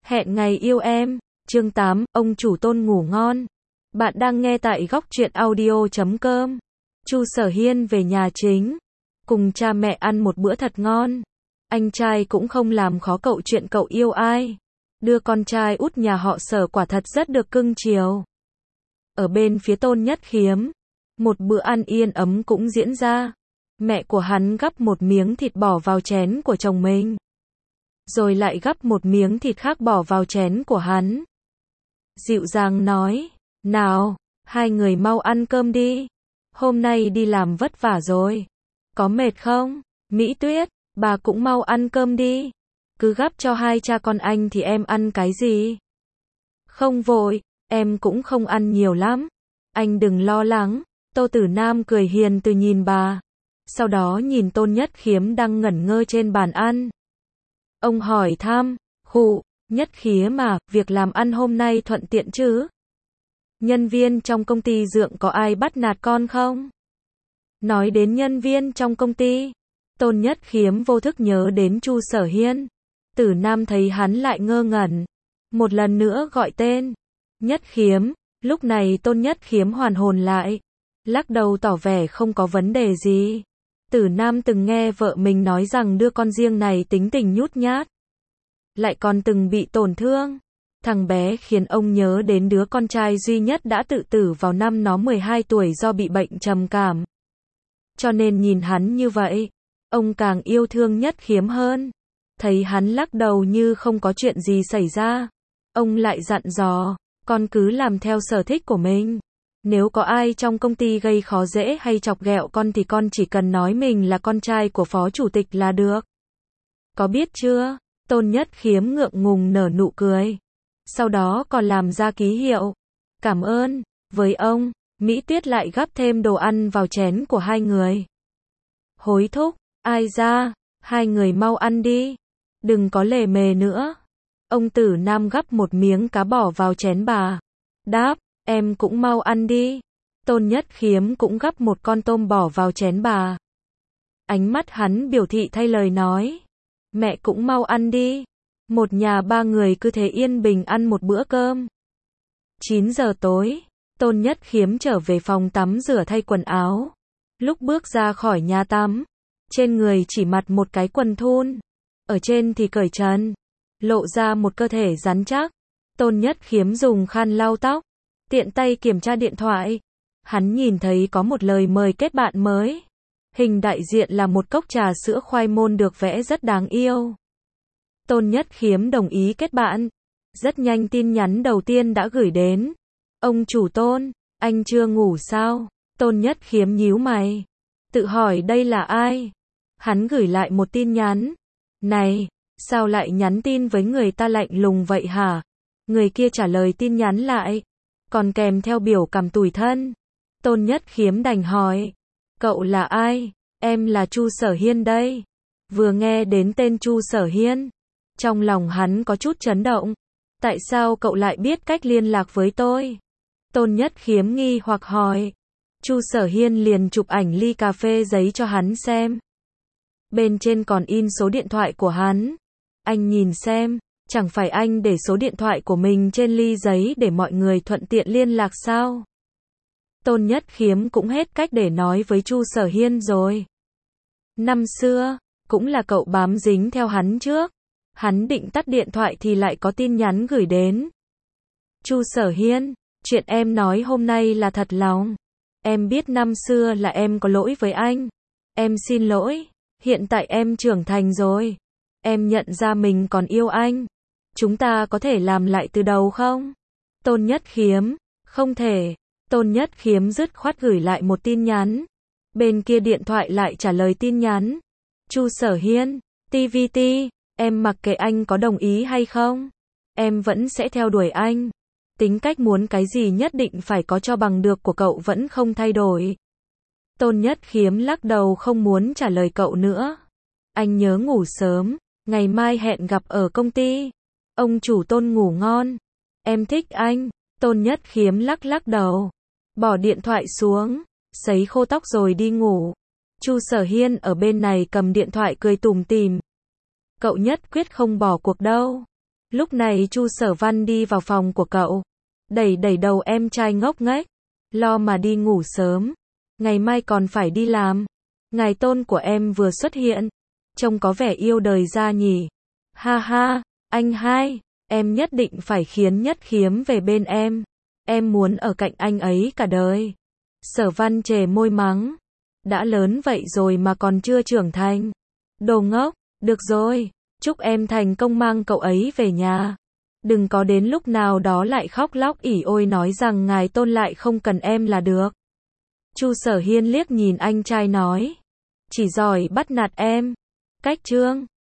Hẹn ngày yêu em. Chương 8, ông chủ Tôn ngủ ngon. Bạn đang nghe tại góc truyện audio.com. Chu Sở Hiên về nhà chính, cùng cha mẹ ăn một bữa thật ngon. Anh trai cũng không làm khó cậu chuyện cậu yêu ai. Đưa con trai út nhà họ Sở quả thật rất được cưng chiều. Ở bên phía Tôn Nhất Khiếm, một bữa ăn yên ấm cũng diễn ra. Mẹ của hắn gắp một miếng thịt bỏ vào chén của chồng mình, rồi lại gắp một miếng thịt khác bỏ vào chén của hắn. Dịu dàng nói, nào, hai người mau ăn cơm đi. Hôm nay đi làm vất vả rồi. Có mệt không? Mỹ Tuyết, bà cũng mau ăn cơm đi. Cứ gắp cho hai cha con anh thì em ăn cái gì? Không vội, em cũng không ăn nhiều lắm. Anh đừng lo lắng. Tô Tử Nam cười hiền từ nhìn bà. Sau đó nhìn Tôn Nhất Khiếm đang ngẩn ngơ trên bàn ăn. Ông hỏi thăm, khụ, Nhất Khiếm mà, việc làm ăn hôm nay thuận tiện chứ? Nhân viên trong công ty Dượng có ai bắt nạt con không? Nói đến nhân viên trong công ty, Tôn Nhất Khiếm vô thức nhớ đến Chu Sở Hiên. Tử Nam thấy hắn lại ngơ ngẩn, một lần nữa gọi tên Nhất Khiếm. Lúc này Tôn Nhất Khiếm hoàn hồn lại, lắc đầu tỏ vẻ không có vấn đề gì. Tử Nam từng nghe vợ mình nói rằng đứa con riêng này tính tình nhút nhát, lại còn từng bị tổn thương. Thằng bé khiến ông nhớ đến đứa con trai duy nhất đã tự tử vào năm nó 12 tuổi do bị bệnh trầm cảm. Cho nên nhìn hắn như vậy, ông càng yêu thương Nhất Khiếm hơn. Thấy hắn lắc đầu như không có chuyện gì xảy ra, ông lại dặn dò, con cứ làm theo sở thích của mình. Nếu có ai trong công ty gây khó dễ hay chọc ghẹo con thì con chỉ cần nói mình là con trai của phó chủ tịch là được. Có biết chưa? Tôn Nhất Khiếm ngượng ngùng nở nụ cười. Sau đó còn làm ra ký hiệu. Cảm ơn. Với ông, Mỹ Tuyết lại gắp thêm đồ ăn vào chén của hai người. Hối thúc, ai ra, hai người mau ăn đi. Đừng có lề mề nữa. Ông Tử Nam gắp một miếng cá bỏ vào chén bà. Đáp, em cũng mau ăn đi. Tôn Nhất Khiếm cũng gắp một con tôm bỏ vào chén bà. Ánh mắt hắn biểu thị thay lời nói. Mẹ cũng mau ăn đi. Một nhà ba người cứ thế yên bình ăn một bữa cơm. 9 giờ tối, Tôn Nhất Khiếm trở về phòng tắm rửa thay quần áo. Lúc bước ra khỏi nhà tắm, trên người chỉ mặc một cái quần thun, ở trên thì cởi trần, lộ ra một cơ thể rắn chắc. Tôn Nhất Khiếm dùng khăn lau tóc, tiện tay kiểm tra điện thoại. Hắn nhìn thấy có một lời mời kết bạn mới. Hình đại diện là một cốc trà sữa khoai môn được vẽ rất đáng yêu. Tôn Nhất Khiếm đồng ý kết bạn. Rất nhanh tin nhắn đầu tiên đã gửi đến. Ông chủ Tôn, anh chưa ngủ sao? Tôn Nhất Khiếm nhíu mày, tự hỏi đây là ai? Hắn gửi lại một tin nhắn. Này, sao lại nhắn tin với người ta lạnh lùng vậy hả? Người kia trả lời tin nhắn lại, còn kèm theo biểu cảm tủi thân. Tôn Nhất Khiếm đành hỏi, cậu là ai? Em là Chu Sở Hiên đây. Vừa nghe đến tên Chu Sở Hiên, trong lòng hắn có chút chấn động. Tại sao cậu lại biết cách liên lạc với tôi? Tôn Nhất Khiếm nghi hoặc hỏi. Chu Sở Hiên liền chụp ảnh ly cà phê giấy cho hắn xem. Bên trên còn in số điện thoại của hắn. Anh nhìn xem, chẳng phải anh để số điện thoại của mình trên ly giấy để mọi người thuận tiện liên lạc sao? Tôn Nhất Khiếm cũng hết cách để nói với Chu Sở Hiên rồi. Năm xưa, cũng là cậu bám dính theo hắn trước. Hắn định tắt điện thoại thì lại có tin nhắn gửi đến. Chu Sở Hiên, chuyện em nói hôm nay là thật lòng. Em biết năm xưa là em có lỗi với anh. Em xin lỗi. Hiện tại em trưởng thành rồi. Em nhận ra mình còn yêu anh. Chúng ta có thể làm lại từ đầu không? Tôn Nhất Khiếm, không thể. Tôn Nhất Khiếm dứt khoát gửi lại một tin nhắn. Bên kia điện thoại lại trả lời tin nhắn. Chu Sở Hiên, TVT, em mặc kệ anh có đồng ý hay không. Em vẫn sẽ theo đuổi anh. Tính cách muốn cái gì nhất định phải có cho bằng được của cậu vẫn không thay đổi. Tôn Nhất Khiếm lắc đầu không muốn trả lời cậu nữa. Anh nhớ ngủ sớm, ngày mai hẹn gặp ở công ty. Ông chủ Tôn ngủ ngon. Em thích anh. Tôn Nhất Khiếm lắc đầu, bỏ điện thoại xuống, sấy khô tóc rồi đi ngủ. Chu Sở Hiên ở bên này cầm điện thoại cười tủm tỉm. Cậu nhất quyết không bỏ cuộc đâu. Lúc này Chu Sở Văn đi vào phòng của cậu, đẩy đẩy đầu em trai ngốc nghếch, lo mà đi ngủ sớm, ngày mai còn phải đi làm. Ngài tôn của em vừa xuất hiện, trông có vẻ yêu đời ra nhỉ. Ha ha, anh hai, em nhất định phải khiến Nhất Khiếm về bên em muốn ở cạnh anh ấy cả đời. Sở Văn chề môi mắng, đã lớn vậy rồi mà còn chưa trưởng thành. Đồ ngốc, được rồi, chúc em thành công mang cậu ấy về nhà. Đừng có đến lúc nào đó lại khóc lóc ỉ ôi nói rằng ngài tôn lại không cần em là được. Chu Sở Hiên liếc nhìn anh trai nói, chỉ giỏi bắt nạt em. Cách trương.